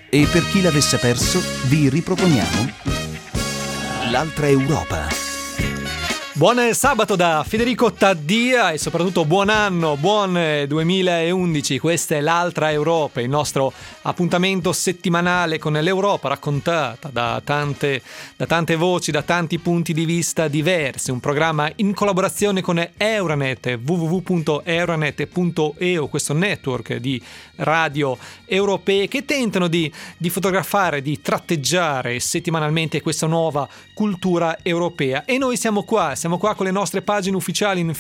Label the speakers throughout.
Speaker 1: E per chi l'avesse perso, vi riproponiamo L'altra Europa.
Speaker 2: Buon sabato da Federico Taddia e soprattutto buon anno, buon 2011. Questa è L'altra Europa, il nostro appuntamento settimanale con l'Europa raccontata da tante voci, da tanti punti di vista diversi. Un programma in collaborazione con Euranet, www.euranet.eu, questo network di radio europee che tentano di fotografare, di tratteggiare settimanalmente questa nuova cultura europea. E noi siamo qua con le nostre pagine ufficiali in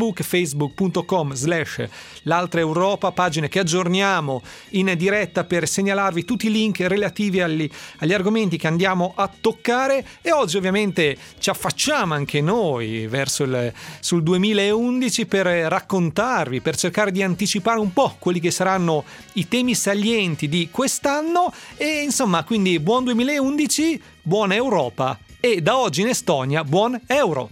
Speaker 2: facebook.com/L'altra Europa, pagine che aggiorniamo in diretta per segnalarvi tutti i link relativi agli argomenti che andiamo a toccare. E oggi ovviamente ci affacciamo anche noi verso sul 2011 per raccontarvi, per cercare di anticipare un po' quelli che saranno i temi salienti di quest'anno. E insomma, quindi buon 2011, buona Europa e da oggi in Estonia buon euro.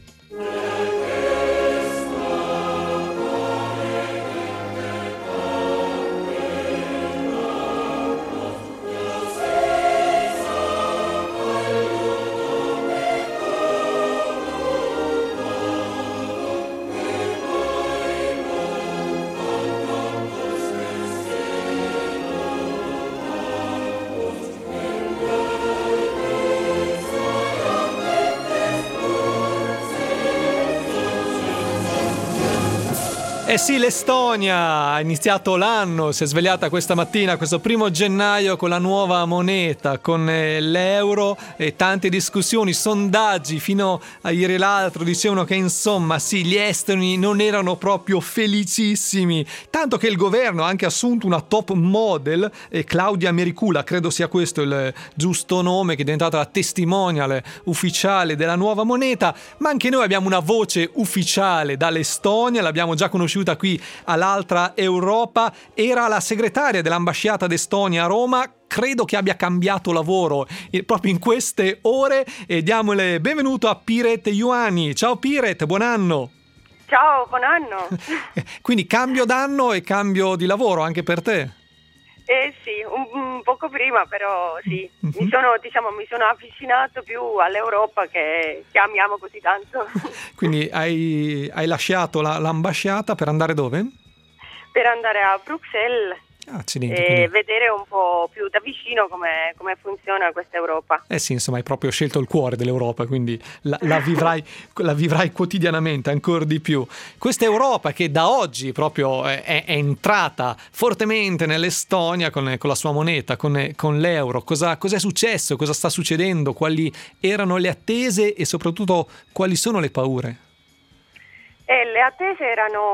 Speaker 2: Eh sì, l'Estonia ha iniziato l'anno, si è svegliata questa mattina, questo 1 gennaio, con la nuova moneta, con l'euro e tante discussioni, sondaggi fino a ieri l'altro dicevano che insomma sì, gli estoni non erano proprio felicissimi, tanto che il governo ha anche assunto una top model, Claudia Mericula, credo sia questo il giusto nome, che è diventata la testimonial ufficiale della nuova moneta. Ma anche noi abbiamo una voce ufficiale dall'Estonia, l'abbiamo già conosciuta qui all'altra Europa, era la segretaria dell'ambasciata d'Estonia a Roma, credo che abbia cambiato lavoro proprio in queste ore, e diamo il benvenuto a Piret Ioanni. Ciao Piret, buon anno.
Speaker 3: Ciao, buon anno.
Speaker 2: Quindi cambio d'anno e cambio di lavoro anche per te?
Speaker 3: Sì, un poco prima, però sì, mi sono avvicinato più all'Europa che amiamo così tanto.
Speaker 2: Quindi hai lasciato l'ambasciata per andare dove?
Speaker 3: Per andare a Bruxelles.
Speaker 2: Accidenti,
Speaker 3: e
Speaker 2: quindi
Speaker 3: vedere un po' più da vicino come funziona questa Europa.
Speaker 2: Sì, insomma, hai proprio scelto il cuore dell'Europa, quindi la vivrai quotidianamente ancora di più. Questa Europa che da oggi proprio è entrata fortemente nell'Estonia con la sua moneta, con l'euro. Cosa è successo? Cosa sta succedendo? Quali erano le attese e soprattutto quali sono le paure?
Speaker 3: Le attese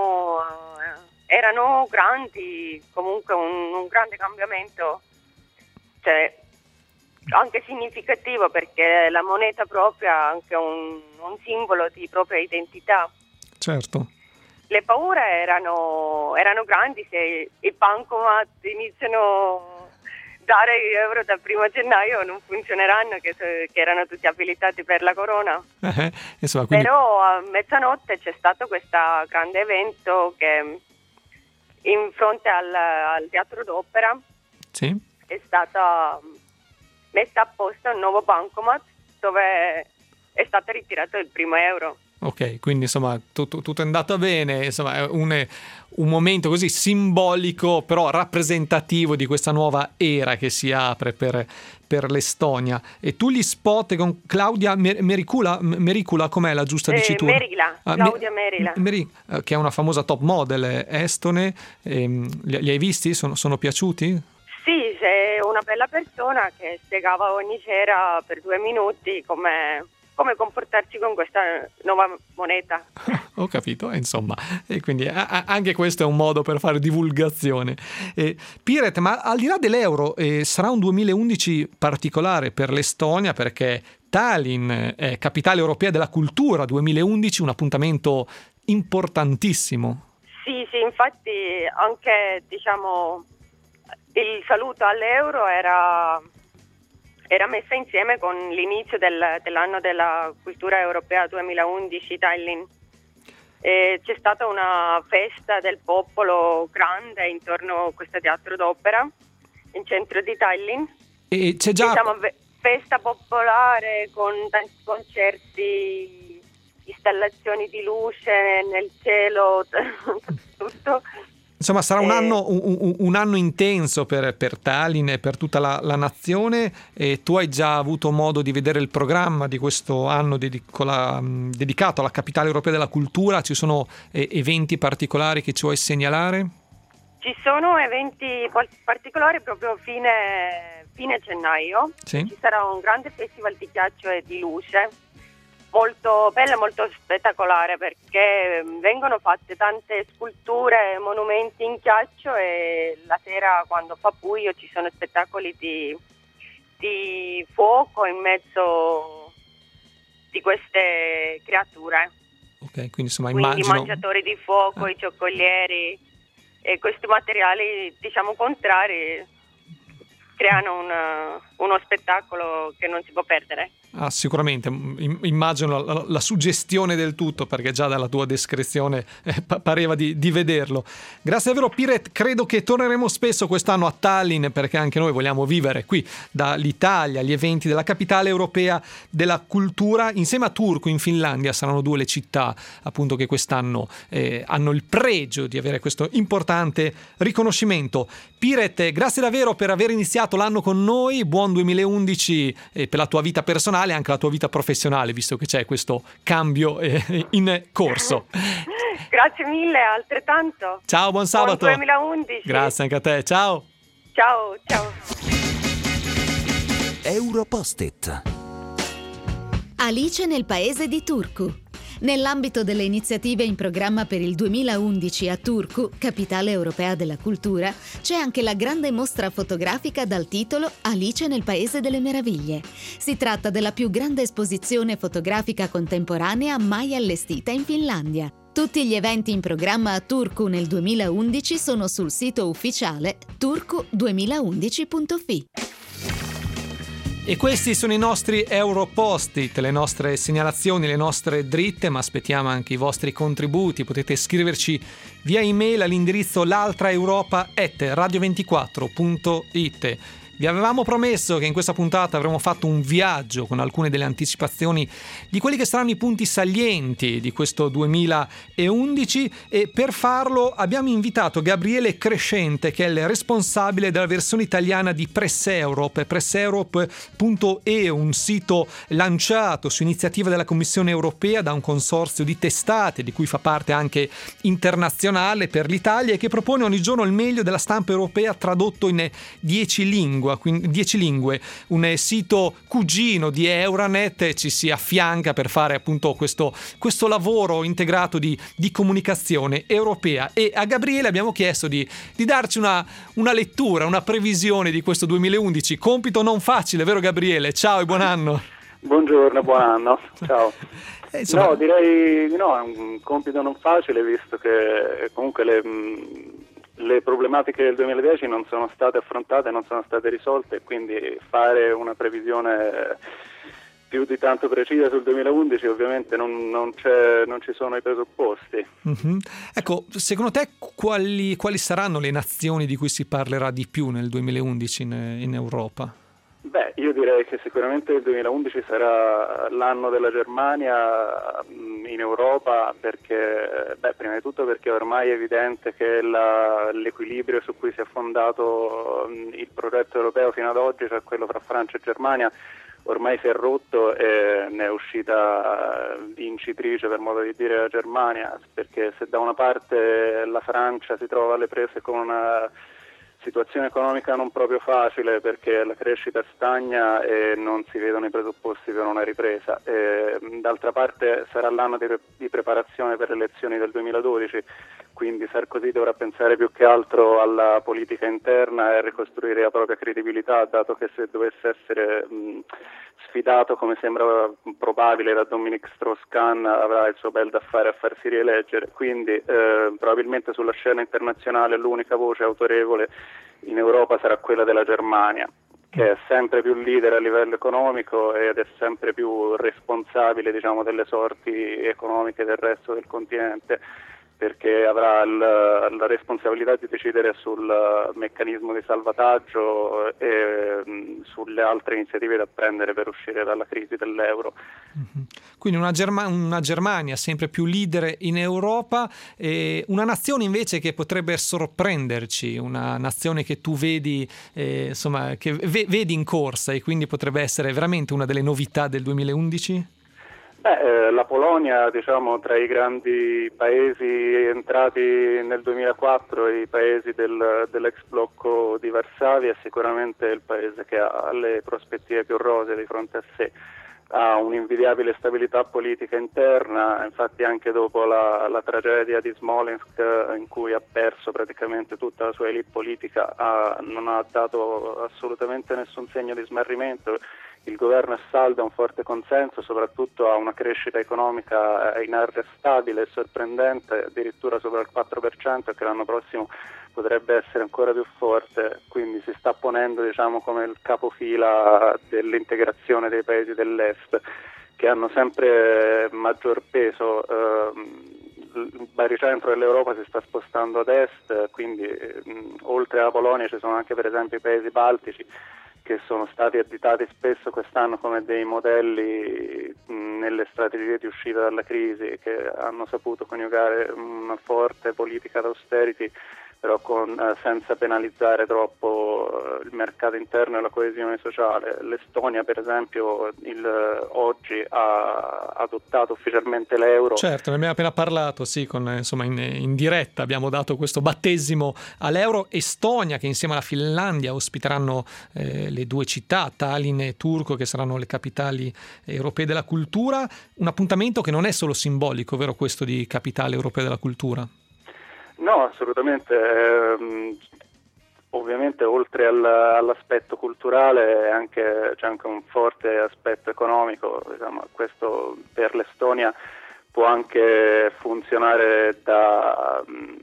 Speaker 3: erano grandi, comunque un grande cambiamento, cioè anche significativo, perché la moneta propria è anche un simbolo di propria identità.
Speaker 2: Certo.
Speaker 3: Le paure erano grandi se i bancomat iniziano a dare euro dal 1 gennaio, non funzioneranno, che erano tutti abilitati per la corona.
Speaker 2: Insomma, quindi...
Speaker 3: Però a mezzanotte c'è stato questo grande evento che in fronte al teatro d'opera
Speaker 2: sì,
Speaker 3: è stata messa a posto un nuovo bancomat dove è stato ritirato il primo euro.
Speaker 2: Ok, quindi insomma tutto è andato bene, insomma è un momento così simbolico però rappresentativo di questa nuova era che si apre per l'Estonia. E tu gli spot con Claudia Mericula, com'è la giusta dicitura?
Speaker 3: Merila, Claudia Merila.
Speaker 2: Che è una famosa top model estone, li hai visti? Sono piaciuti?
Speaker 3: Sì, è una bella persona che spiegava ogni sera per 2 minuti come comportarsi con questa nuova moneta.
Speaker 2: Ho capito, insomma, e quindi anche questo è un modo per fare divulgazione. Piret, ma al di là dell'euro, sarà un 2011 particolare per l'Estonia, perché Tallinn è capitale europea della cultura, 2011 un appuntamento importantissimo.
Speaker 3: Sì, infatti anche il saluto all'euro era messa insieme con l'inizio dell'anno della cultura europea 2011 Tallinn. C'è stata una festa del popolo grande intorno a questo teatro d'opera in centro di Tallinn,
Speaker 2: E c'è già...
Speaker 3: Diciamo festa popolare con tanti concerti, installazioni di luce nel cielo, tutto.
Speaker 2: Insomma, sarà un anno intenso per Tallinn e per tutta la nazione. E tu hai già avuto modo di vedere il programma di questo anno dedicato alla capitale europea della cultura? Ci sono eventi particolari che ci vuoi segnalare?
Speaker 3: Ci sono eventi particolari proprio fine gennaio.
Speaker 2: Sì.
Speaker 3: Ci sarà un grande festival di ghiaccio e di luce, molto bello e molto spettacolare, perché vengono fatte tante sculture, monumenti in ghiaccio, e la sera, quando fa buio, ci sono spettacoli di fuoco in mezzo di queste creature.
Speaker 2: Ok, quindi insomma
Speaker 3: Quindi
Speaker 2: immagino...
Speaker 3: i mangiatori di fuoco, i giocolieri e questi materiali, diciamo, contrari creano uno spettacolo che non si può perdere.
Speaker 2: Ah, sicuramente, immagino la suggestione del tutto, perché già dalla tua descrizione pareva di vederlo. Grazie davvero Piret, credo che torneremo spesso quest'anno a Tallinn, perché anche noi vogliamo vivere qui dall'Italia gli eventi della capitale europea della cultura. Insieme a Turku in Finlandia saranno due le città appunto che quest'anno hanno il pregio di avere questo importante riconoscimento. Piret, grazie davvero per aver iniziato l'anno con noi, buon 2011 per la tua vita personale e anche la tua vita professionale, visto che c'è questo cambio in corso.
Speaker 3: Grazie mille, altrettanto.
Speaker 2: Ciao, buon sabato.
Speaker 3: Buon 2011.
Speaker 2: Grazie anche a te, ciao.
Speaker 3: Ciao, ciao.
Speaker 1: Europost-it.
Speaker 4: Alice nel paese di Turku. Nell'ambito delle iniziative in programma per il 2011 a Turku, capitale europea della cultura, c'è anche la grande mostra fotografica dal titolo Alice nel Paese delle Meraviglie. Si tratta della più grande esposizione fotografica contemporanea mai allestita in Finlandia. Tutti gli eventi in programma a Turku nel 2011 sono sul sito ufficiale turku2011.fi.
Speaker 2: E questi sono i nostri Europost-it, le nostre segnalazioni, le nostre dritte, ma aspettiamo anche i vostri contributi. Potete scriverci via email all'indirizzo l'altraeuropa@radio24.it. Vi avevamo promesso che in questa puntata avremmo fatto un viaggio con alcune delle anticipazioni di quelli che saranno i punti salienti di questo 2011, e per farlo abbiamo invitato Gabriele Crescente, che è il responsabile della versione italiana di Press Europe, presseurope.eu, un sito lanciato su iniziativa della Commissione europea da un consorzio di testate di cui fa parte anche Internazionale per l'Italia, e che propone ogni giorno il meglio della stampa europea tradotto in 10 lingue, un sito cugino di Euranet ci si affianca per fare appunto questo lavoro integrato di comunicazione europea. E a Gabriele abbiamo chiesto di darci una lettura, una previsione di questo 2011, compito non facile, vero Gabriele? Ciao e buon anno.
Speaker 5: Buongiorno, buon anno, ciao.
Speaker 2: Insomma...
Speaker 5: No, direi di no, è un compito non facile, visto che comunque le problematiche del 2010 non sono state affrontate, non sono state risolte, quindi fare una previsione più di tanto precisa sul 2011 ovviamente non ci sono i presupposti.
Speaker 2: Mm-hmm. Ecco, secondo te quali saranno le nazioni di cui si parlerà di più nel 2011 in Europa?
Speaker 5: Beh, io direi che sicuramente il 2011 sarà l'anno della Germania in Europa, perché prima di tutto perché ormai è evidente che l'equilibrio su cui si è fondato il progetto europeo fino ad oggi, cioè quello fra Francia e Germania, ormai si è rotto e ne è uscita vincitrice, per modo di dire, la Germania, perché se da una parte la Francia si trova alle prese con una situazione economica non proprio facile, perché la crescita stagna e non si vedono i presupposti per una ripresa, e d'altra parte sarà l'anno di preparazione per le elezioni del 2012, quindi Sarkozy dovrà pensare più che altro alla politica interna e a ricostruire la propria credibilità, dato che se dovesse essere sfidato, come sembra probabile, da Dominique Strauss-Kahn, avrà il suo bel da fare a farsi rieleggere. Quindi probabilmente sulla scena internazionale l'unica voce autorevole in Europa sarà quella della Germania, che è sempre più leader a livello economico ed è sempre più responsabile, diciamo, delle sorti economiche del resto del continente. perché avrà la responsabilità di decidere sul meccanismo di salvataggio e sulle altre iniziative da prendere per uscire dalla crisi dell'euro.
Speaker 2: Quindi una Germania sempre più leader in Europa, e una nazione invece che potrebbe sorprenderci, una nazione che tu vedi che vedi in corsa e quindi potrebbe essere veramente una delle novità del 2011?
Speaker 5: La Polonia, diciamo, tra i grandi paesi entrati nel 2004, i paesi dell'ex blocco di Varsavia, è sicuramente il paese che ha le prospettive più rosee di fronte a sé. Ha un'invidiabile stabilità politica interna, infatti anche dopo la tragedia di Smolensk, in cui ha perso praticamente tutta la sua elite politica, non ha dato assolutamente nessun segno di smarrimento. Il governo è saldo, ha un forte consenso, soprattutto ha una crescita economica in area stabile e sorprendente, addirittura sopra il 4%, e che l'anno prossimo potrebbe essere ancora più forte, quindi si sta ponendo, diciamo, come il capofila dell'integrazione dei paesi dell'est, che hanno sempre maggior peso. Il baricentro dell'Europa si sta spostando ad est, quindi oltre alla Polonia ci sono anche per esempio i paesi baltici, che sono stati additati spesso quest'anno come dei modelli nelle strategie di uscita dalla crisi, che hanno saputo coniugare una forte politica d'austerity, però senza penalizzare troppo il mercato interno e la coesione sociale. L'Estonia, per esempio, oggi ha adottato ufficialmente l'euro.
Speaker 2: Certo, ne abbiamo appena parlato, sì, in diretta abbiamo dato questo battesimo all'euro. Estonia, che insieme alla Finlandia ospiteranno le due città, Tallinn e Turku, che saranno le capitali europee della cultura. Un appuntamento che non è solo simbolico, vero, questo di capitale europea della cultura?
Speaker 5: No, assolutamente. Ovviamente oltre all'aspetto culturale c'è anche un forte aspetto economico. Diciamo, questo per l'Estonia può anche funzionare da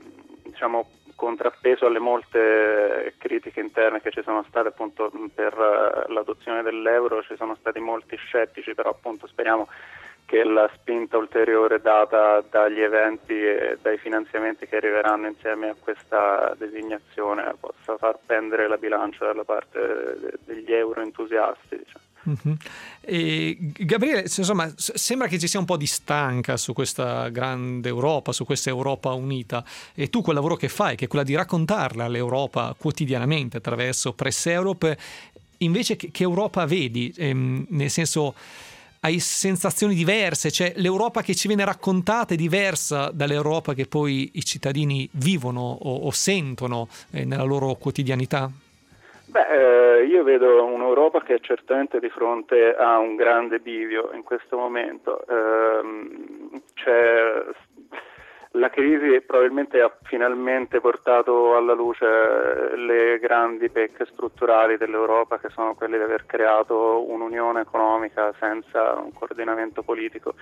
Speaker 5: contrappeso alle molte critiche interne che ci sono state appunto per l'adozione dell'euro. Ci sono stati molti scettici, però appunto speriamo che la spinta ulteriore data dagli eventi e dai finanziamenti che arriveranno insieme a questa designazione possa far pendere la bilancia dalla parte degli euro entusiasti, diciamo.
Speaker 2: Uh-huh. E Gabriele, insomma, sembra che ci sia un po' di stanca su questa grande Europa, su questa Europa unita, e tu quel lavoro che fai, che è quella di raccontarla all'Europa quotidianamente attraverso Press Europe, invece che Europa vedi? Nel senso, hai sensazioni diverse, cioè l'Europa che ci viene raccontata è diversa dall'Europa che poi i cittadini vivono o sentono nella loro quotidianità?
Speaker 5: Io vedo un'Europa che è certamente di fronte a un grande bivio in questo momento. La crisi probabilmente ha finalmente portato alla luce le grandi pecche strutturali dell'Europa, che sono quelle di aver creato un'unione economica senza un coordinamento politico.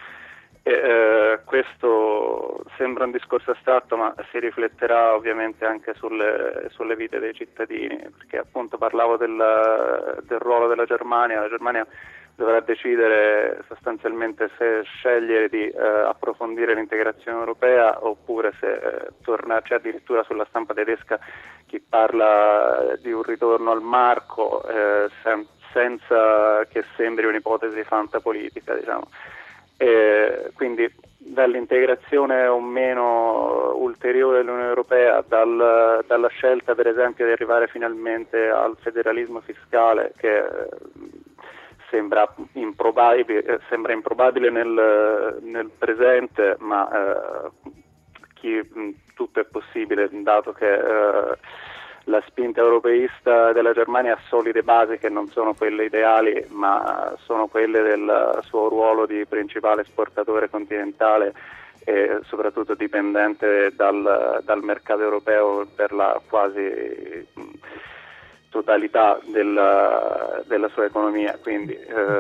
Speaker 5: Questo sembra un discorso astratto, ma si rifletterà ovviamente anche sulle vite dei cittadini, perché appunto parlavo del ruolo della Germania. La Germania dovrà decidere sostanzialmente se scegliere di approfondire l'integrazione europea oppure se tornarci. Addirittura sulla stampa tedesca chi parla di un ritorno al marco senza che sembri un'ipotesi fantapolitica, diciamo. Quindi dall'integrazione o meno ulteriore dell'Unione Europea, dalla scelta per esempio di arrivare finalmente al federalismo fiscale, che sembra improbabile nel presente, ma tutto è possibile, dato che la spinta europeista della Germania ha solide basi che non sono quelle ideali, ma sono quelle del suo ruolo di principale esportatore continentale e soprattutto dipendente dal mercato europeo per la quasi totalità della sua economia. Quindi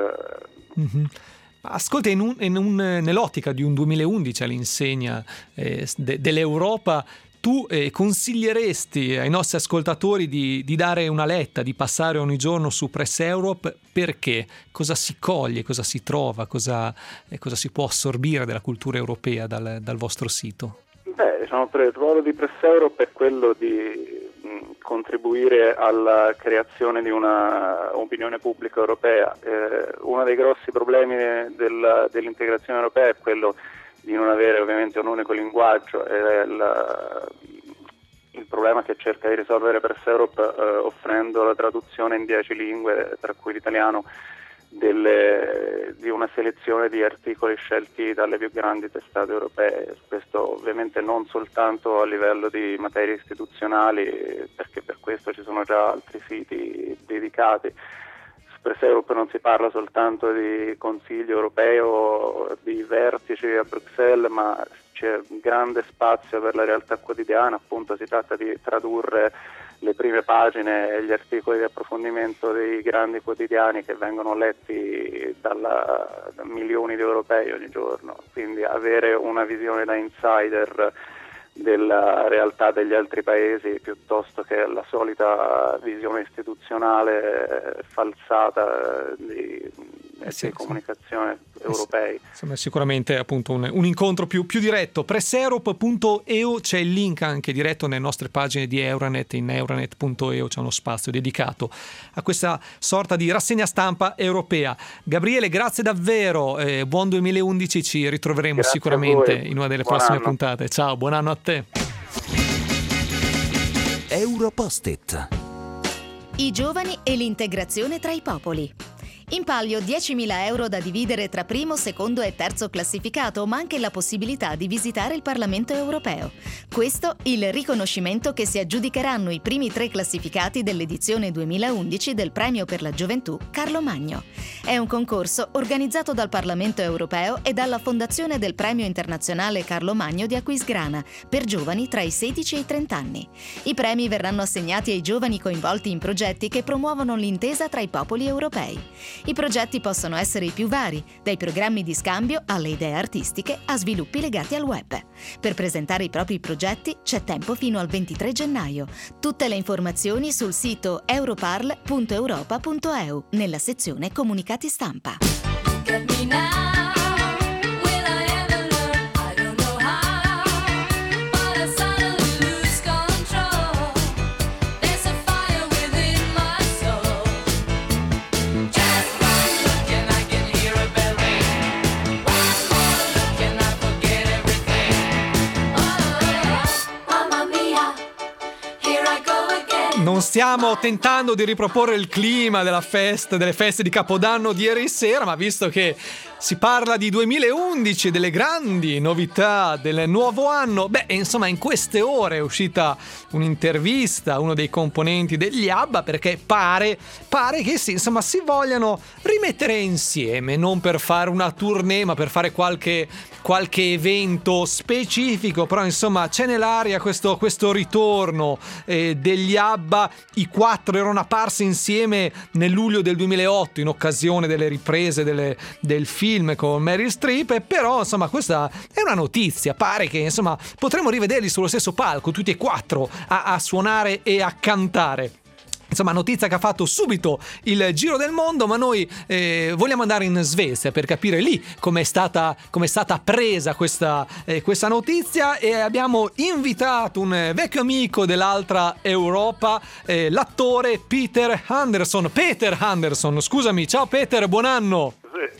Speaker 2: Ascolta, nell'ottica di un 2011 all'insegna dell'Europa, tu consiglieresti ai nostri ascoltatori di dare una letta, di passare ogni giorno su Press Europe? Perché? Cosa si coglie, cosa si trova, cosa si può assorbire della cultura europea dal vostro sito?
Speaker 5: diciamo, il ruolo di Press Europe è quello di contribuire alla creazione di una opinione pubblica europea. Uno dei grossi problemi dell'integrazione europea è quello di non avere ovviamente un unico linguaggio. Il problema che cerca di risolvere Press Europe offrendo la traduzione in 10 lingue, tra cui l'italiano, di una selezione di articoli scelti dalle più grandi testate europee. Questo ovviamente non soltanto a livello di materie istituzionali, perché per questo ci sono già altri siti dedicati. Su Press Europe non si parla soltanto di Consiglio europeo, di vertici a Bruxelles, ma c'è grande spazio per la realtà quotidiana. Appunto, si tratta di tradurre le prime pagine e gli articoli di approfondimento dei grandi quotidiani che vengono letti da milioni di europei ogni giorno, quindi avere una visione da insider della realtà degli altri paesi piuttosto che la solita visione istituzionale falsata di comunicazione europei.
Speaker 2: Insomma, sicuramente appunto un incontro più diretto. Presseurope.eu, c'è il link anche diretto nelle nostre pagine di Euranet, in euranet.eu c'è uno spazio dedicato a questa sorta di rassegna stampa europea. Gabriele, grazie davvero, buon 2011, ci ritroveremo grazie sicuramente in una delle prossime puntate. Ciao, buon anno a te.
Speaker 1: Europost-it.
Speaker 4: I giovani e l'integrazione tra i popoli. In palio 10.000 euro da dividere tra primo, secondo e terzo classificato, ma anche la possibilità di visitare il Parlamento europeo. Questo il riconoscimento che si aggiudicheranno i primi 3 classificati dell'edizione 2011 del Premio per la Gioventù Carlo Magno. È un concorso organizzato dal Parlamento europeo e dalla Fondazione del Premio Internazionale Carlo Magno di Aquisgrana per giovani tra i 16 e i 30 anni. I premi verranno assegnati ai giovani coinvolti in progetti che promuovono l'intesa tra i popoli europei. I progetti possono essere i più vari, dai programmi di scambio alle idee artistiche a sviluppi legati al web. Per presentare i propri progetti c'è tempo fino al 23 gennaio. Tutte le informazioni sul sito europarl.europa.eu nella sezione Comunicati stampa.
Speaker 2: Non stiamo tentando di riproporre il clima delle feste di Capodanno di ieri sera, ma visto che si parla di 2011, delle grandi novità del nuovo anno, insomma in queste ore è uscita un'intervista a uno dei componenti degli ABBA, perché pare che si vogliano rimettere insieme, non per fare una tournée, ma per fare qualche evento specifico, però insomma c'è nell'aria questo ritorno degli ABBA. I 4 erano apparsi insieme nel luglio del 2008 in occasione delle riprese del film con Meryl Streep, però insomma questa è una notizia, pare che insomma potremo rivederli sullo stesso palco tutti e 4 a suonare e a cantare. Insomma, notizia che ha fatto subito il giro del mondo, ma noi vogliamo andare in Svezia per capire lì come è stata presa questa notizia, e abbiamo invitato un vecchio amico dell'altra Europa, l'attore Peter Anderson. Scusami, ciao Peter, buon anno.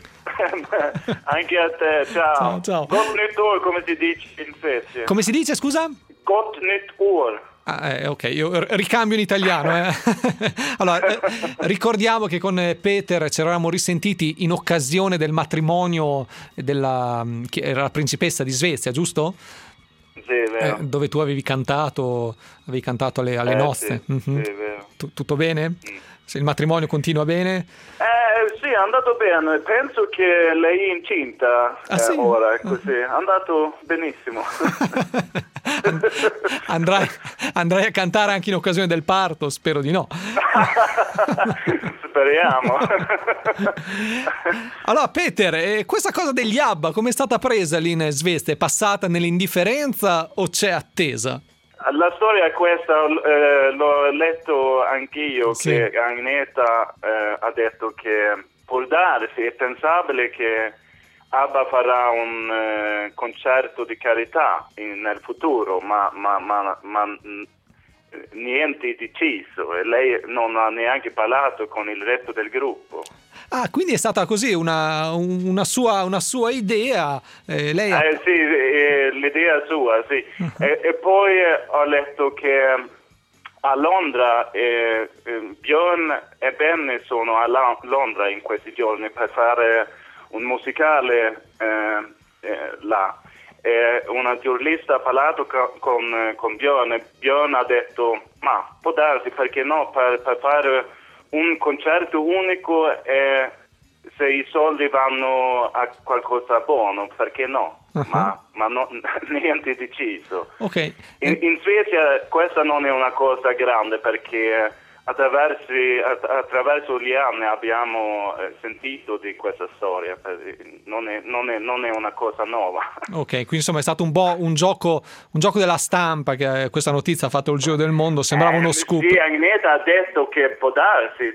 Speaker 6: Anche a te, ciao.
Speaker 2: Ciao.
Speaker 6: Gott nytt år, come si dice in Svezia?
Speaker 2: Come si dice, scusa?
Speaker 6: Gott nytt år.
Speaker 2: Ok, io ricambio in italiano. Allora, ricordiamo che con Peter ci eravamo risentiti in occasione del matrimonio che era la principessa di Svezia, giusto?
Speaker 6: Sì, è vero.
Speaker 2: Dove tu avevi cantato alle nozze.
Speaker 6: Sì, sì, è vero.
Speaker 2: Tutto bene? Se il matrimonio continua bene?
Speaker 6: Sì, è andato bene. Penso che lei è incinta
Speaker 2: sì?
Speaker 6: ora, è così. È andato benissimo.
Speaker 2: Andrai a cantare anche in occasione del parto? Spero di no.
Speaker 6: Speriamo.
Speaker 2: Allora Peter, questa cosa degli ABBA come è stata presa lì in Svezia? È passata nell'indifferenza o c'è attesa?
Speaker 6: La storia è questa, l'ho letto anch'io, sì. Che Agneta ha detto che può darsi, è pensabile che ABBA farà un concerto di carità nel futuro, ma niente deciso, e lei non ha neanche parlato con il resto del gruppo.
Speaker 2: Ah, quindi è stata così una sua idea. Lei
Speaker 6: sì, l'idea sua, sì. E poi ho letto che a Londra Björn e Ben sono a Londra in questi giorni per fare un musicale là. Una giornalista ha parlato con Björn, e Björn ha detto: ma può darsi, perché no, per fare un concerto unico, e se i soldi vanno a qualcosa buono, perché no? Ma no, niente deciso.
Speaker 2: Okay.
Speaker 6: In Svezia questa non è una cosa grande, perché attraverso gli anni abbiamo sentito di questa storia, non è una cosa nuova. Ok,
Speaker 2: quindi insomma è stato un po' un gioco della stampa, che questa notizia ha fatto il giro del mondo, sembrava uno scoop.
Speaker 6: Sì, Agneta ha detto che può darsi,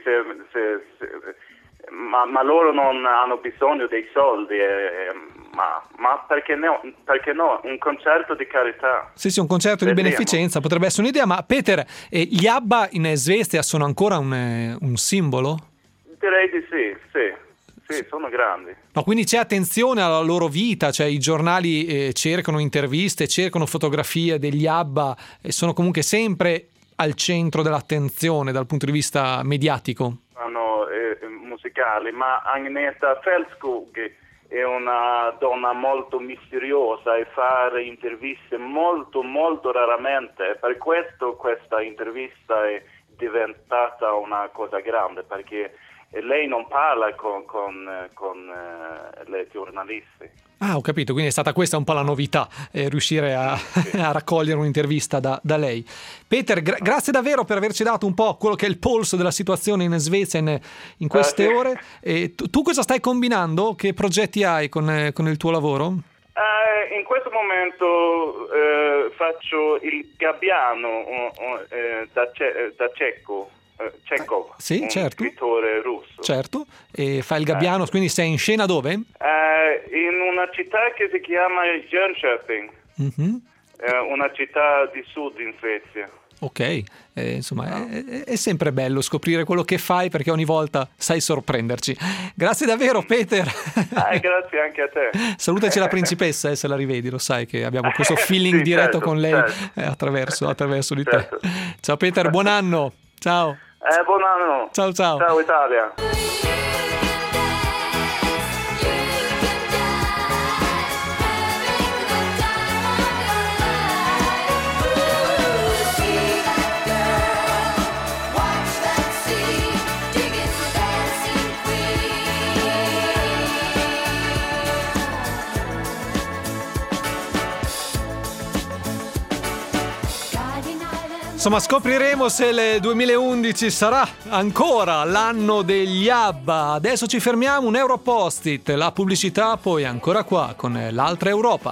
Speaker 6: ma loro non hanno bisogno dei soldi, ma perché no? Un concerto di carità.
Speaker 2: Sì, un concerto di beneficenza potrebbe essere un'idea. Ma Peter, gli ABBA in Svezia sono ancora un simbolo?
Speaker 6: Direi di sì, sono grandi.
Speaker 2: No, quindi c'è attenzione alla loro vita, cioè i giornali cercano interviste, cercano fotografie degli ABBA, e sono comunque sempre al centro dell'attenzione dal punto di vista mediatico.
Speaker 6: Musicali, ma Agneta Fältskog è una donna molto misteriosa e fare interviste molto molto raramente. Per questo questa intervista è diventata una cosa grande, perché lei non parla con le giornalisti.
Speaker 2: Ah, ho capito, quindi è stata questa un po' la novità, riuscire a raccogliere un'intervista da lei. Peter, grazie davvero per averci dato un po' quello che è il polso della situazione in Svezia in queste ore. E tu cosa stai combinando? Che progetti hai con il tuo lavoro?
Speaker 6: In questo momento faccio il Gabbiano da Chekhov,
Speaker 2: sì,
Speaker 6: un
Speaker 2: certo.
Speaker 6: scrittore russo.
Speaker 2: Certo, e fai il Gabbiano, quindi sei in scena dove?
Speaker 6: In una città che si chiama Jönköping, una città di sud in Svezia.
Speaker 2: Ok, insomma è sempre bello scoprire quello che fai, perché ogni volta sai sorprenderci. Grazie davvero, Peter.
Speaker 6: Grazie anche a te.
Speaker 2: Salutaci la principessa, se la rivedi, lo sai che abbiamo questo feeling
Speaker 6: sì,
Speaker 2: diretto
Speaker 6: certo,
Speaker 2: con lei,
Speaker 6: certo.
Speaker 2: attraverso di
Speaker 6: certo.
Speaker 2: te. Ciao Peter, buon anno. Ciao.
Speaker 6: Buon anno.
Speaker 2: Ciao.
Speaker 6: Ciao Italia.
Speaker 2: Insomma, scopriremo se il 2011 sarà ancora l'anno degli ABBA. Adesso ci fermiamo, un Europost-it, la pubblicità, poi ancora qua con l'altra Europa.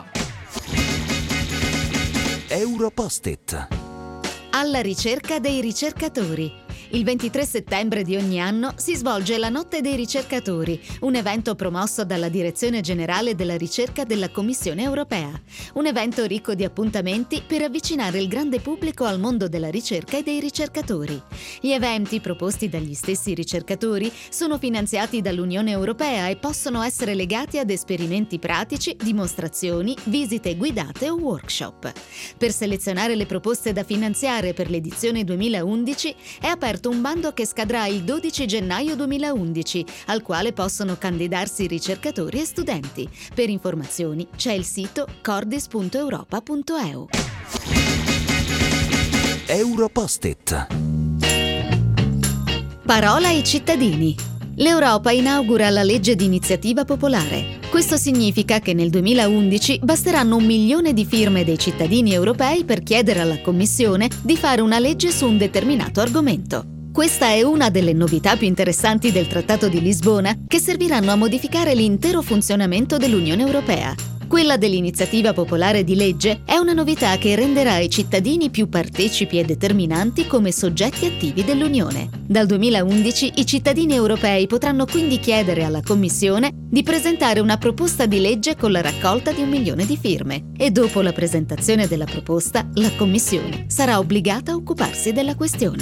Speaker 1: Europost-it.
Speaker 4: Alla ricerca dei ricercatori. Il 23 settembre di ogni anno si svolge la Notte dei Ricercatori, un evento promosso dalla Direzione Generale della Ricerca della Commissione Europea. Un evento ricco di appuntamenti per avvicinare il grande pubblico al mondo della ricerca e dei ricercatori. Gli eventi proposti dagli stessi ricercatori sono finanziati dall'Unione Europea e possono essere legati ad esperimenti pratici, dimostrazioni, visite guidate o workshop. Per selezionare le proposte da finanziare per l'edizione 2011 è aperto un bando che scadrà il 12 gennaio 2011, al quale possono candidarsi ricercatori e studenti. Per informazioni c'è il sito cordis.europa.eu.
Speaker 1: Europost-it.
Speaker 4: Parola ai cittadini. L'Europa inaugura la legge di iniziativa popolare. Questo significa che nel 2011 basteranno 1 milione di firme dei cittadini europei per chiedere alla Commissione di fare una legge su un determinato argomento. Questa è una delle novità più interessanti del Trattato di Lisbona, che serviranno a modificare l'intero funzionamento dell'Unione Europea. Quella dell'iniziativa popolare di legge è una novità che renderà i cittadini più partecipi e determinanti come soggetti attivi dell'Unione. Dal 2011 i cittadini europei potranno quindi chiedere alla Commissione di presentare una proposta di legge con la raccolta di 1 milione di firme e dopo la presentazione della proposta la Commissione sarà obbligata a occuparsi della questione.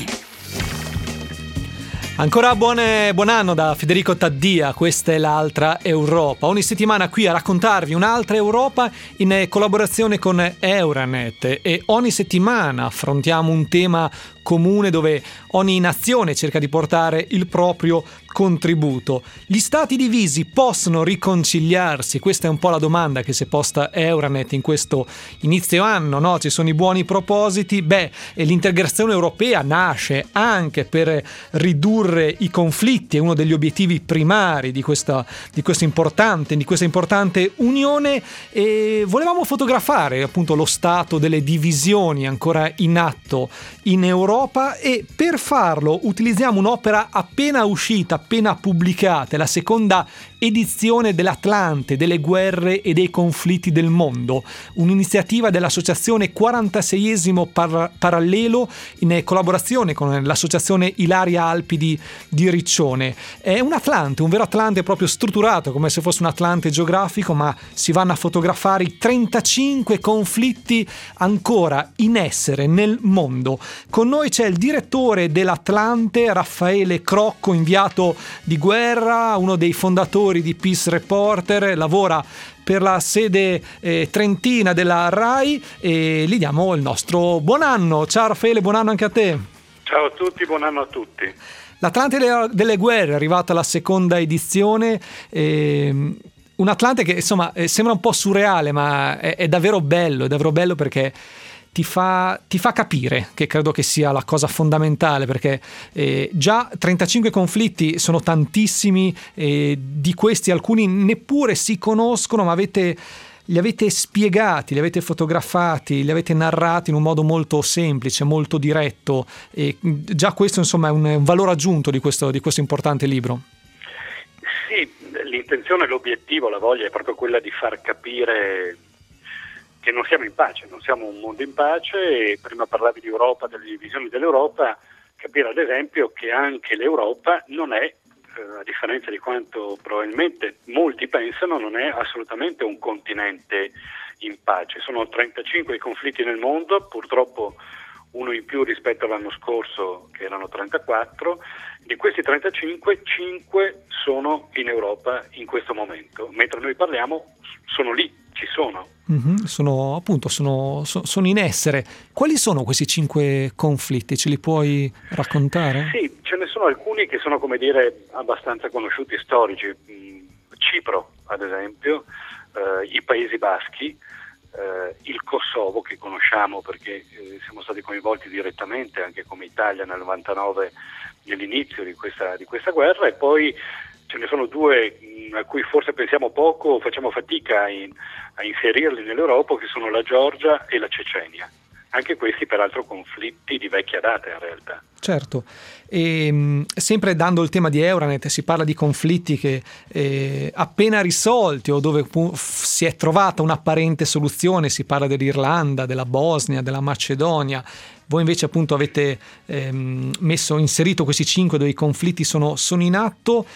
Speaker 2: Ancora buon anno da Federico Taddia, questa è l'altra Europa. Ogni settimana qui a raccontarvi un'altra Europa in collaborazione con Euranet e ogni settimana affrontiamo un tema comune dove ogni nazione cerca di portare il proprio contributo. Gli stati divisi possono riconciliarsi? Questa è un po' la domanda che si è posta Euranet in questo inizio anno, no? Ci sono i buoni propositi. E l'integrazione europea nasce anche per ridurre i conflitti, è uno degli obiettivi primari di questa importante unione, e volevamo fotografare appunto lo stato delle divisioni ancora in atto in Europa, e per farlo utilizziamo un'opera appena uscita, appena pubblicata, la seconda edizione dell'Atlante, delle guerre e dei conflitti del mondo, un'iniziativa dell'associazione 46esimo Parallelo in collaborazione con l'associazione Ilaria Alpi di Riccione. È un Atlante, un vero Atlante proprio strutturato come se fosse un Atlante geografico, ma si vanno a fotografare i 35 conflitti ancora in essere nel mondo. Con noi c'è il direttore dell'Atlante, Raffaele Crocco, inviato di guerra, uno dei fondatori di Peace Reporter, lavora per la sede trentina della RAI, e gli diamo il nostro buon anno. Ciao Raffaele, buon anno anche a te.
Speaker 7: Ciao a tutti, buon anno a tutti.
Speaker 2: L'Atlante delle guerre è arrivata alla seconda edizione, un Atlante che insomma sembra un po' surreale, ma è davvero bello perché ti fa capire, che credo che sia la cosa fondamentale, perché già 35 conflitti sono tantissimi, di questi alcuni neppure si conoscono, ma li avete spiegati, li avete fotografati, li avete narrati in un modo molto semplice, molto diretto, e già questo insomma è un valore aggiunto di questo importante libro.
Speaker 7: Sì, l'intenzione, l'obiettivo, la voglia è proprio quella di far capire che non siamo in pace, non siamo un mondo in pace, e prima parlavi di Europa, delle divisioni dell'Europa, capire ad esempio che anche l'Europa non è, a differenza di quanto probabilmente molti pensano, non è assolutamente un continente in pace. Sono 35 i conflitti nel mondo, purtroppo uno in più rispetto all'anno scorso che erano 34, di questi 35, 5 sono in Europa in questo momento, mentre noi parliamo sono lì, ci sono.
Speaker 2: Sono in essere. Quali sono questi 5 conflitti? Ce li puoi raccontare?
Speaker 7: Sì, ce ne sono alcuni che sono, come dire, abbastanza conosciuti, storici. Cipro, ad esempio, i Paesi Baschi, il Kosovo, che conosciamo perché siamo stati coinvolti direttamente anche come Italia nel 99 nell'inizio di questa guerra, e poi ce ne sono 2 a cui forse pensiamo poco, facciamo fatica a inserirli nell'Europa, che sono la Georgia e la Cecenia. Anche questi peraltro conflitti di vecchia data in realtà.
Speaker 2: Certo, e sempre dando il tema di Euranet si parla di conflitti che appena risolti o dove si è trovata un'apparente soluzione, si parla dell'Irlanda, della Bosnia, della Macedonia. Voi invece appunto avete inserito questi 5 dove i conflitti sono in atto.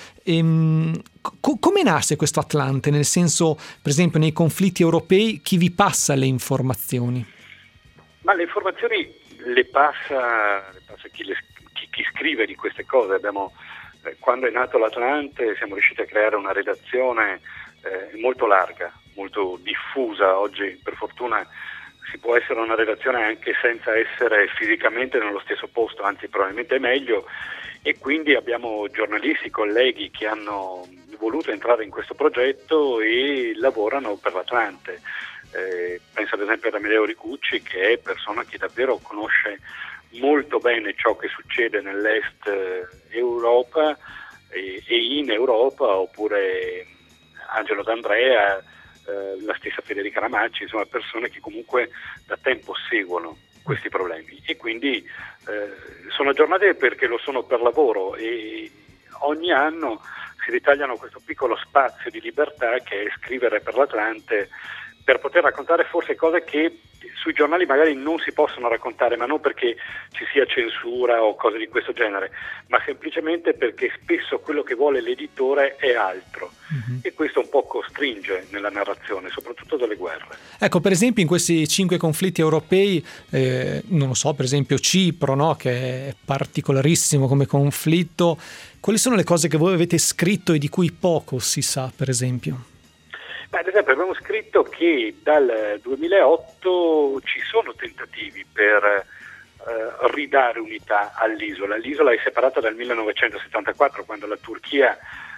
Speaker 2: Come nasce questo Atlante? Nel senso, per esempio, nei conflitti europei chi vi passa le informazioni?
Speaker 7: Ma le informazioni le passa chi scrive di queste cose. Quando è nato l'Atlante siamo riusciti a creare una redazione molto larga, molto diffusa. Oggi per fortuna si può essere una redazione anche senza essere fisicamente nello stesso posto, anzi probabilmente è meglio, e quindi abbiamo giornalisti, colleghi che hanno voluto entrare in questo progetto e lavorano per l'Atlante. Penso ad esempio ad Amedeo Ricucci, che è persona che davvero conosce molto bene ciò che succede nell'est Europa e in Europa, oppure Angelo D'Andrea, la stessa Federica Ramacci, insomma persone che comunque da tempo seguono questi problemi, e quindi sono aggiornate perché lo sono per lavoro, e ogni anno si ritagliano questo piccolo spazio di libertà che è scrivere per l'Atlante, per poter raccontare forse cose che sui giornali magari non si possono raccontare, ma non perché ci sia censura o cose di questo genere, ma semplicemente perché spesso quello che vuole l'editore è altro, e questo un po' costringe nella narrazione, soprattutto delle guerre.
Speaker 2: Ecco, per esempio in questi 5 conflitti europei, non lo so, per esempio Cipro, no, che è particolarissimo come conflitto, quali sono le cose che voi avete scritto e di cui poco si sa, per esempio?
Speaker 7: Ad esempio abbiamo scritto che dal 2008 ci sono tentativi per ridare unità all'isola. L'isola è separata dal 1974, quando la Turchia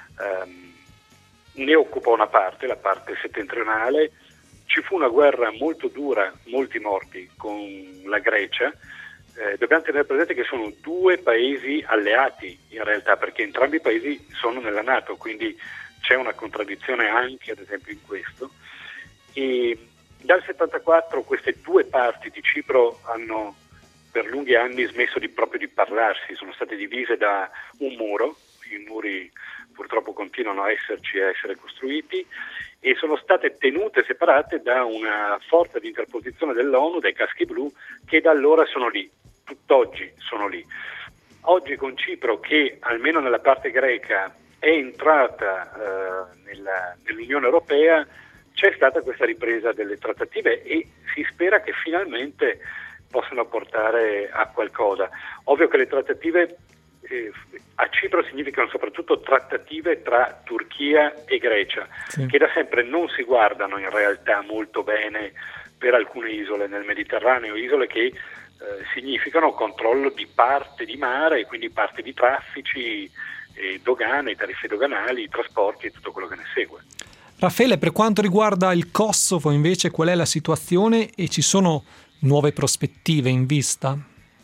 Speaker 7: ne occupò una parte, la parte settentrionale. Ci fu una guerra molto dura, molti morti con la Grecia. Dobbiamo tenere presente che sono 2 paesi alleati in realtà, perché entrambi i paesi sono nella NATO, quindi c'è una contraddizione anche ad esempio in questo. E dal 74 queste 2 parti di Cipro hanno per lunghi anni smesso proprio di parlarsi, sono state divise da un muro, i muri purtroppo continuano a esserci e a essere costruiti, e sono state tenute separate da una forza di interposizione dell'ONU, dai caschi blu, che da allora sono lì, tutt'oggi sono lì. Oggi con Cipro, che almeno nella parte greca è entrata nell'Unione Europea, c'è stata questa ripresa delle trattative e si spera che finalmente possano portare a qualcosa. Ovvio che le trattative a Cipro significano soprattutto trattative tra Turchia e Grecia, sì, che da sempre non si guardano in realtà molto bene per alcune isole nel Mediterraneo, isole che significano controllo di parte di mare e quindi parte di traffici, dogane, tariffe doganali, trasporti e tutto quello che ne segue.
Speaker 2: Raffaele, per quanto riguarda il Kosovo invece, qual è la situazione e ci sono nuove prospettive in vista?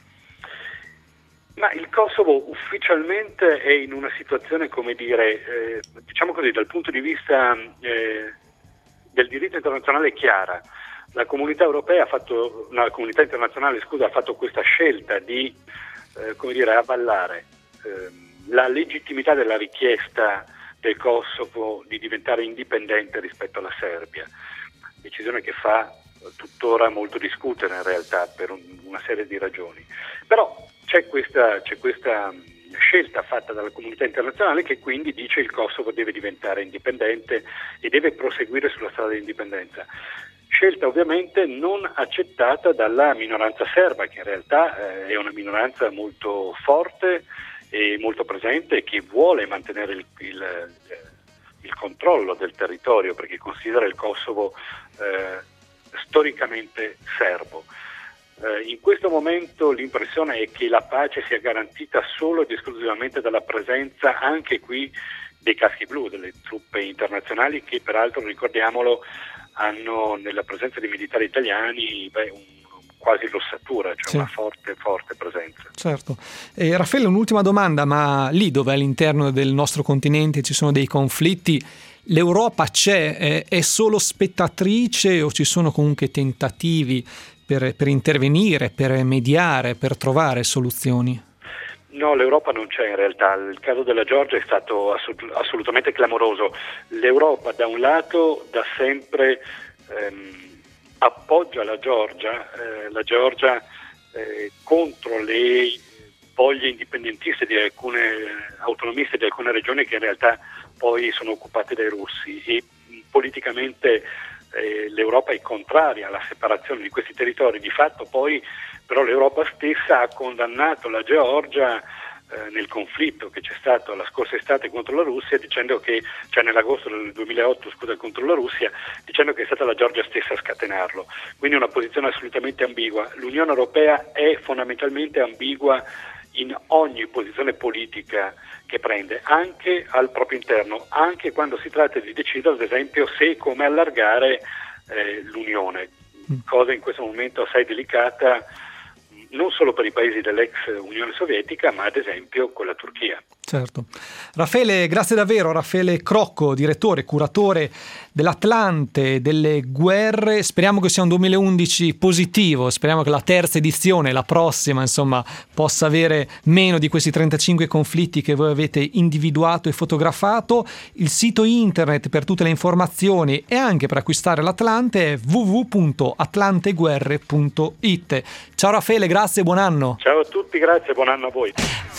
Speaker 7: Ma il Kosovo ufficialmente è in una situazione, come dire, diciamo così, dal punto di vista del diritto internazionale chiara. La comunità internazionale ha fatto questa scelta di avallare la legittimità della richiesta del Kosovo di diventare indipendente rispetto alla Serbia, decisione che fa tuttora molto discutere in realtà per una serie di ragioni. Però c'è questa scelta fatta dalla comunità internazionale che quindi dice che il Kosovo deve diventare indipendente e deve proseguire sulla strada di indipendenza. Scelta ovviamente non accettata dalla minoranza serba, che in realtà è una minoranza molto forte e molto presente, che vuole mantenere il controllo del territorio perché considera il Kosovo storicamente serbo. In questo momento l'impressione è che la pace sia garantita solo ed esclusivamente dalla presenza anche qui dei caschi blu, delle truppe internazionali che peraltro, ricordiamolo, hanno nella presenza dei militari italiani quasi l'ossatura, cioè sì, una forte presenza.
Speaker 2: Certo. Raffaele, un'ultima domanda, ma lì dove all'interno del nostro continente ci sono dei conflitti, l'Europa c'è, è solo spettatrice o ci sono comunque tentativi per intervenire, per mediare, per trovare soluzioni?
Speaker 7: No, l'Europa non c'è in realtà. Il caso della Georgia è stato assolutamente clamoroso. L'Europa da un lato da sempre appoggia la Georgia contro le voglie indipendentiste di alcune autonomiste di alcune regioni che in realtà poi sono occupate dai russi, e politicamente l'Europa è contraria alla separazione di questi territori. Di fatto poi però l'Europa stessa ha condannato la Georgia nel conflitto che c'è stato la scorsa estate contro la Russia, dicendo che, cioè nell'agosto del 2008 contro la Russia, dicendo che è stata la Georgia stessa a scatenarlo. Quindi una posizione assolutamente ambigua. L'Unione Europea è fondamentalmente ambigua in ogni posizione politica che prende, anche al proprio interno, anche quando si tratta di decidere ad esempio se e come allargare l'Unione, cosa in questo momento assai delicata non solo per i paesi dell'ex Unione Sovietica, ma ad esempio con la Turchia.
Speaker 2: Certo. Raffaele, grazie davvero. Raffaele Crocco, direttore, curatore dell'Atlante delle guerre. Speriamo che sia un 2011 positivo, speriamo che la terza edizione, la prossima, insomma, possa avere meno di questi 35 conflitti che voi avete individuato e fotografato. Il sito internet per tutte le informazioni e anche per acquistare l'Atlante è www.atlanteguerre.it. Ciao Raffaele, grazie e buon anno.
Speaker 7: Ciao a tutti, grazie, buon anno a voi.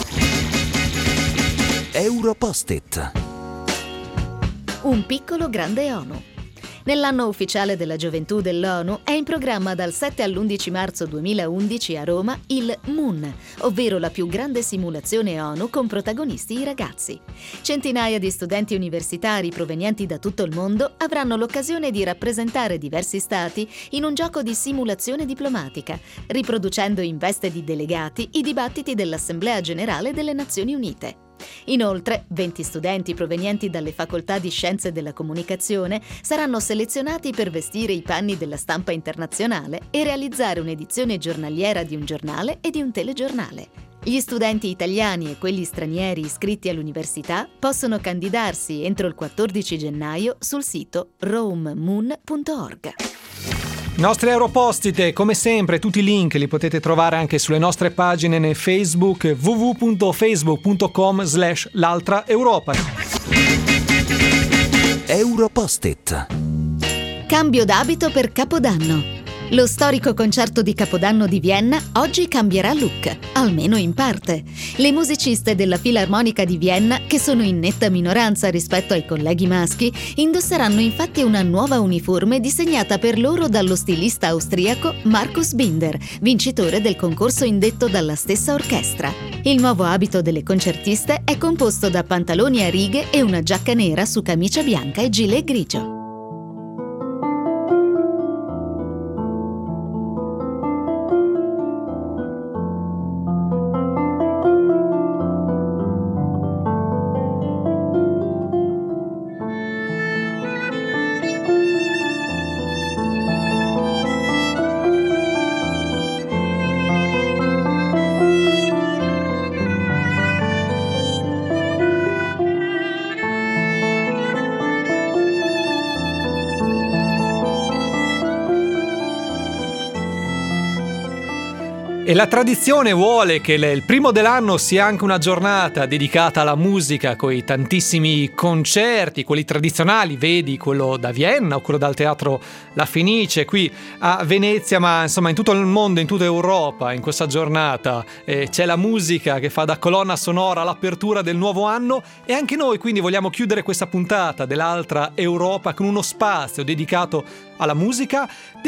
Speaker 1: Europost-it.
Speaker 4: Un piccolo grande ONU. Nell'anno ufficiale della gioventù dell'ONU è in programma dal 7 all'11 marzo 2011 a Roma il Moon, ovvero la più grande simulazione ONU con protagonisti i ragazzi. Centinaia di studenti universitari provenienti da tutto il mondo avranno l'occasione di rappresentare diversi stati in un gioco di simulazione diplomatica, riproducendo in veste di delegati i dibattiti dell'Assemblea Generale delle Nazioni Unite. Inoltre, 20 studenti provenienti dalle facoltà di Scienze della Comunicazione saranno selezionati per vestire i panni della stampa internazionale e realizzare un'edizione giornaliera di un giornale e di un telegiornale. Gli studenti italiani e quelli stranieri iscritti all'università possono candidarsi entro il 14 gennaio sul sito roammoon.org.
Speaker 2: I nostri Europostite, come sempre, tutti i link li potete trovare anche sulle nostre pagine nel Facebook www.facebook.com/l'altra Europa.
Speaker 1: Europost-it.
Speaker 4: Cambio d'abito per Capodanno. Lo storico concerto di Capodanno di Vienna oggi cambierà look, almeno in parte. Le musiciste della Filarmonica di Vienna, che sono in netta minoranza rispetto ai colleghi maschi, indosseranno infatti una nuova uniforme disegnata per loro dallo stilista austriaco Markus Binder, vincitore del concorso indetto dalla stessa orchestra. Il nuovo abito delle concertiste è composto da pantaloni a righe e una giacca nera su camicia bianca e gilet grigio.
Speaker 2: E la tradizione vuole che il primo dell'anno sia anche una giornata dedicata alla musica, con i tantissimi concerti, quelli tradizionali, vedi quello da Vienna o quello dal Teatro La Fenice, qui a Venezia, ma insomma in tutto il mondo, in tutta Europa, in questa giornata c'è la musica che fa da colonna sonora all'apertura del nuovo anno, e anche noi quindi vogliamo chiudere questa puntata dell'altra Europa con uno spazio dedicato alla musica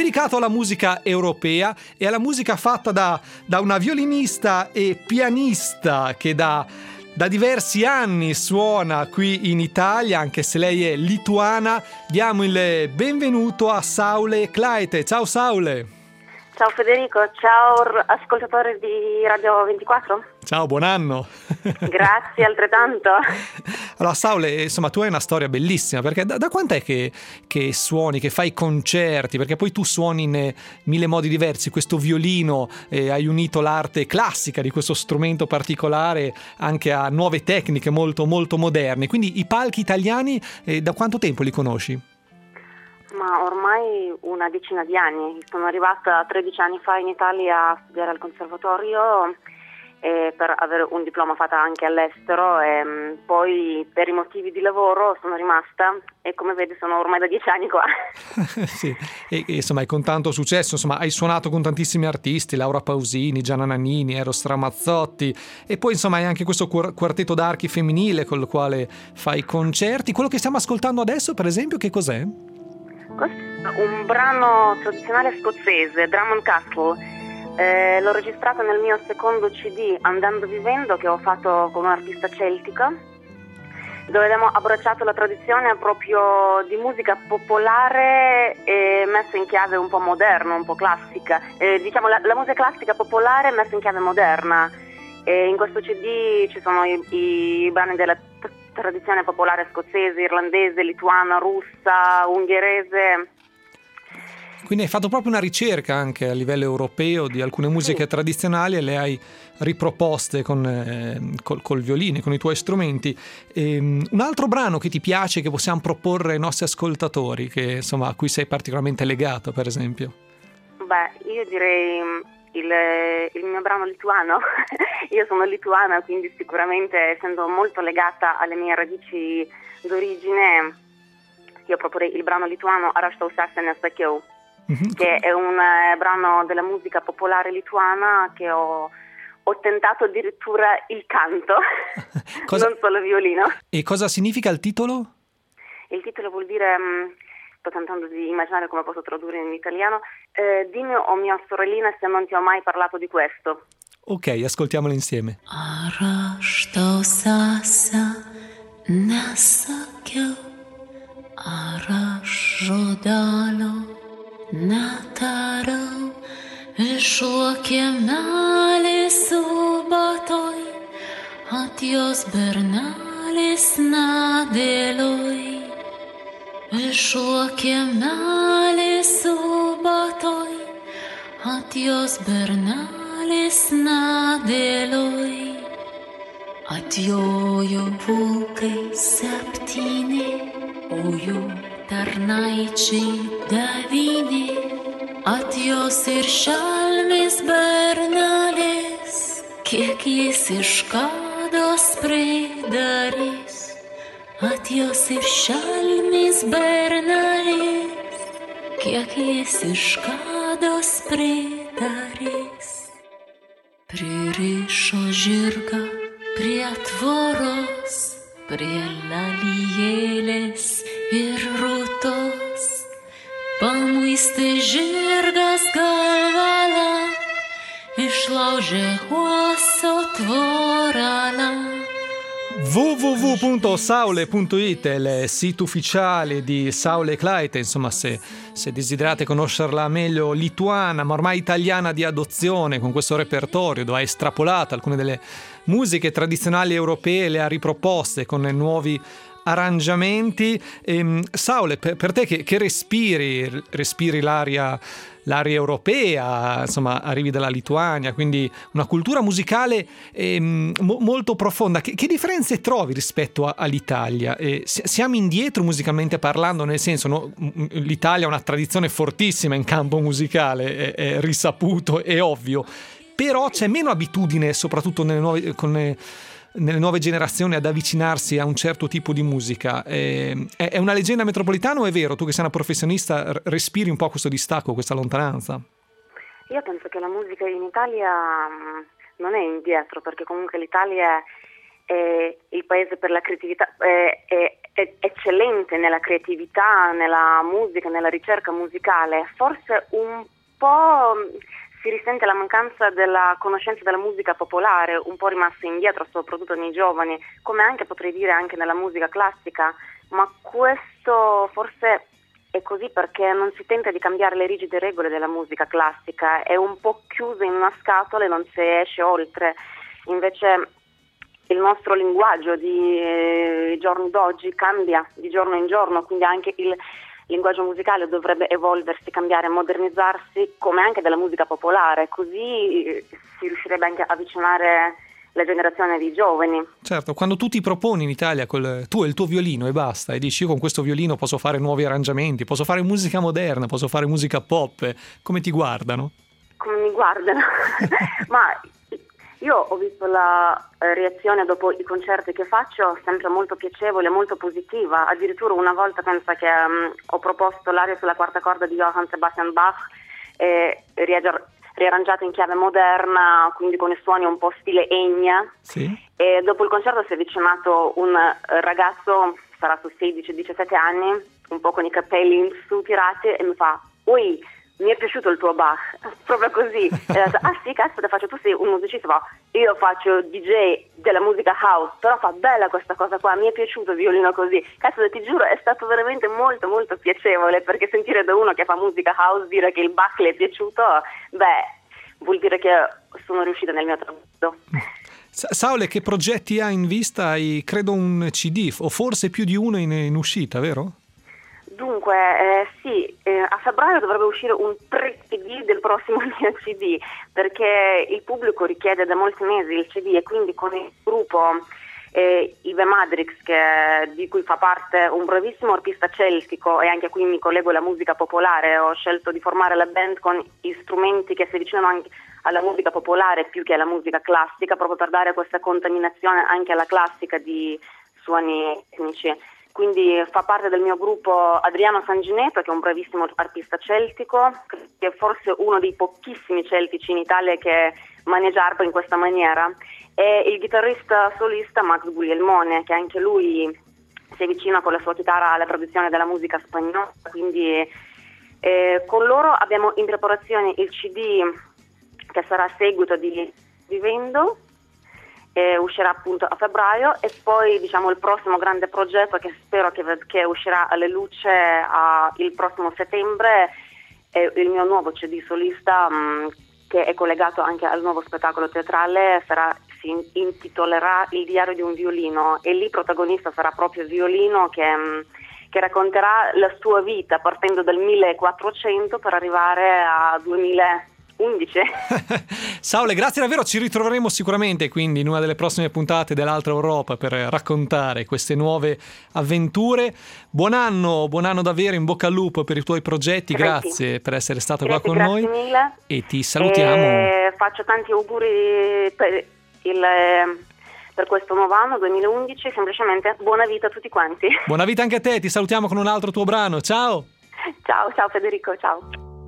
Speaker 2: europea e alla musica fatta da una violinista e pianista che da diversi anni suona qui in Italia, anche se lei è lituana. Diamo il benvenuto a Saule Klaite. Ciao Saule.
Speaker 3: Ciao Federico, ciao ascoltatori di Radio 24.
Speaker 2: Ciao, buon anno.
Speaker 3: Grazie altrettanto.
Speaker 2: Allora Saule, insomma tu hai una storia bellissima, perché da quant'è che suoni, che fai concerti? Perché poi tu suoni in mille modi diversi, questo violino, hai unito l'arte classica di questo strumento particolare anche a nuove tecniche molto molto moderne, quindi i palchi italiani da quanto tempo li conosci?
Speaker 3: Ma ormai una decina di anni. Sono arrivata 13 anni fa in Italia a studiare al conservatorio per avere un diploma fatta anche all'estero, e poi per i motivi di lavoro sono rimasta e come vedi sono ormai da 10 anni qua.
Speaker 2: Sì, e insomma hai con tanto successo, insomma hai suonato con tantissimi artisti, Laura Pausini, Gianna Nannini, Eros Ramazzotti, e poi insomma hai anche questo quartetto d'archi femminile con il quale fai concerti. Quello che stiamo ascoltando adesso per esempio che cos'è?
Speaker 3: Questo è un brano tradizionale scozzese, Drummond Castle. L'ho registrato nel mio secondo CD, Andando Vivendo, che ho fatto con un'artista celtica, dove abbiamo abbracciato la tradizione proprio di musica popolare e messa in chiave un po' moderna, un po' classica. Diciamo la musica classica popolare messa in chiave moderna. In questo CD ci sono i brani della tradizione popolare scozzese, irlandese, lituana, russa, ungherese.
Speaker 2: Quindi hai fatto proprio una ricerca anche a livello europeo di alcune musiche tradizionali e le hai riproposte col violino, con i tuoi strumenti. Un altro brano che ti piace, che possiamo proporre ai nostri ascoltatori, che insomma a cui sei particolarmente legato, per esempio?
Speaker 3: Beh, io direi il mio brano lituano. Io sono lituana, quindi sicuramente, essendo molto legata alle mie radici d'origine, io proporrei il brano lituano Ar aš tau sese nesakiau, che è un brano della musica popolare lituana che ho tentato addirittura il canto, non solo violino.
Speaker 2: E cosa significa il titolo?
Speaker 3: Il titolo vuol dire, sto tentando di immaginare come posso tradurre in italiano, dimmi, o mia sorellina, se non ti ho mai parlato di questo.
Speaker 2: Ok, ascoltiamolo insieme.
Speaker 8: Ar aš tau sese nesakiau, ar aš žodelio netariau, višuo kiemelį subatoj, ant jos bernelis nedėlioj. Višuo kiemelį subatoj, ant jos bernelis nedėlioj. Atjojo vilkai 7, o jų tarnaičiai 9. Atjos ir šalmis bernelis, kiek jis iš kados pridarys. Atjos ir šalmis bernelis, kiek jis iš kados pridarys. Pririšo žirgą prie tvoros, prie lalijėlės ir rūtos. Pamuistė žirgas galvalą, išlaužė uoso tvoralą.
Speaker 2: www.saule.it è il sito ufficiale di Saule Klaite. Insomma, se desiderate conoscerla meglio, lituana ma ormai italiana di adozione, con questo repertorio dove ha estrapolato alcune delle musiche tradizionali europee, le ha riproposte con nuovi arrangiamenti. Saule, per te che respiri l'aria europea, insomma arrivi dalla Lituania, quindi una cultura musicale molto profonda, che differenze trovi rispetto all'Italia? Siamo indietro musicalmente parlando, nel senso, no? L'Italia ha una tradizione fortissima in campo musicale, è risaputo, è ovvio, però c'è meno abitudine, soprattutto nelle nuove generazioni, ad avvicinarsi a un certo tipo di musica. È una leggenda metropolitana o è vero? Tu che sei una professionista respiri un po' questo distacco, questa lontananza?
Speaker 3: Io penso che la musica in Italia non è indietro, perché comunque l'Italia è il paese per la creatività, è eccellente nella creatività, nella musica, nella ricerca musicale. Forse un po' si risente la mancanza della conoscenza della musica popolare, un po' rimasta indietro, soprattutto nei giovani, come anche potrei dire anche nella musica classica, ma questo forse è così perché non si tenta di cambiare le rigide regole della musica classica, è un po' chiusa in una scatola e non si esce oltre. Invece il nostro linguaggio di giorni d'oggi cambia di giorno in giorno, quindi anche il linguaggio musicale dovrebbe evolversi, cambiare, modernizzarsi, come anche della musica popolare, così si riuscirebbe anche a avvicinare la generazione di giovani.
Speaker 2: Certo, quando tu ti proponi in Italia tu e il tuo violino e basta, e dici io con questo violino posso fare nuovi arrangiamenti, posso fare musica moderna, posso fare musica pop, come ti guardano?
Speaker 3: Come mi guardano? Ma io ho visto la reazione dopo i concerti che faccio sempre molto piacevole, molto positiva. Addirittura una volta penso che ho proposto l'aria sulla quarta corda di Johann Sebastian Bach, riarrangiata in chiave moderna, quindi con i suoni un po' stile Enya.
Speaker 2: Sì.
Speaker 3: E dopo il concerto si è avvicinato un ragazzo, sarà su 16-17 anni, un po' con i capelli in su tirati, e mi fa: "Ui, mi è piaciuto il tuo Bach", proprio così. E ho detto: "Ah sì, cazzo, tu sei un musicista?" Fa: "Io faccio DJ della musica house", però fa: "Bella questa cosa qua, mi è piaciuto il violino così". Cazzo, ti giuro, è stato veramente molto molto piacevole, perché sentire da uno che fa musica house dire che il Bach le è piaciuto, vuol dire che sono riuscita nel mio traguardo.
Speaker 2: Saule, che progetti hai in vista? Hai, credo, un CD, o forse più di uno in uscita, vero?
Speaker 3: Dunque,
Speaker 9: Dunque, sì, a febbraio dovrebbe uscire un pre-CD del prossimo mio CD, perché il pubblico richiede da molti mesi il CD, e quindi con il gruppo Ive Madrix, di cui fa parte un bravissimo artista celtico, e anche qui mi collego alla musica popolare, ho scelto di formare la band con strumenti che si avvicinano anche alla musica popolare più che alla musica classica, proprio per dare questa contaminazione anche alla classica di suoni etnici. Quindi fa parte del mio gruppo Adriano Sangineto, che è un bravissimo artista celtico, che è forse uno dei pochissimi celtici in Italia che maneggia arpa in questa maniera, e il chitarrista solista Max Guglielmone, che anche lui si avvicina con la sua chitarra alla tradizione della musica spagnola. Quindi con loro abbiamo in preparazione il CD che sarà a seguito di Vivendo, uscirà appunto a febbraio, e poi diciamo il prossimo grande progetto che spero che uscirà alle luce il prossimo settembre è il mio nuovo CD solista, che è collegato anche al nuovo spettacolo teatrale. Si intitolerà Il diario di un violino, e lì protagonista sarà proprio Violino, che racconterà la sua vita partendo dal 1400 per arrivare a 2011.
Speaker 2: Saule, grazie davvero, ci ritroveremo sicuramente quindi in una delle prossime puntate dell'Altra Europa per raccontare queste nuove avventure. Buon anno davvero, in bocca al lupo per i tuoi progetti. Grazie per essere stata qua con noi.
Speaker 9: Grazie mille.
Speaker 2: E ti salutiamo.
Speaker 9: Faccio tanti auguri per questo nuovo anno 2011, semplicemente buona vita a tutti quanti.
Speaker 2: Buona vita anche a te, ti salutiamo con un altro tuo brano. Ciao
Speaker 9: ciao Federico, ciao.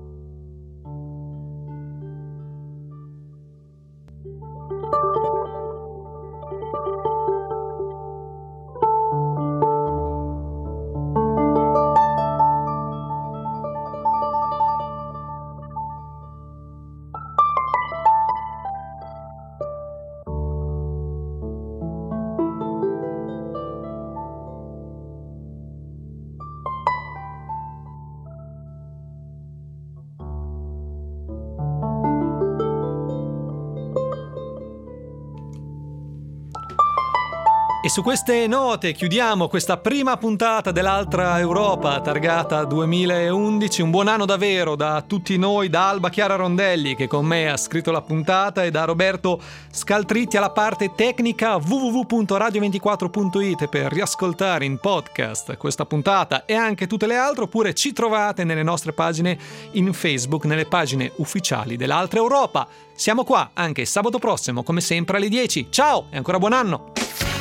Speaker 2: E su queste note chiudiamo questa prima puntata dell'Altra Europa targata 2011. Un buon anno davvero da tutti noi, da Alba Chiara Rondelli che con me ha scritto la puntata, e da Roberto Scaltritti alla parte tecnica. www.radio24.it per riascoltare in podcast questa puntata e anche tutte le altre, oppure ci trovate nelle nostre pagine in Facebook, nelle pagine ufficiali dell'Altra Europa. Siamo qua anche sabato prossimo come sempre alle 10. Ciao e ancora buon anno!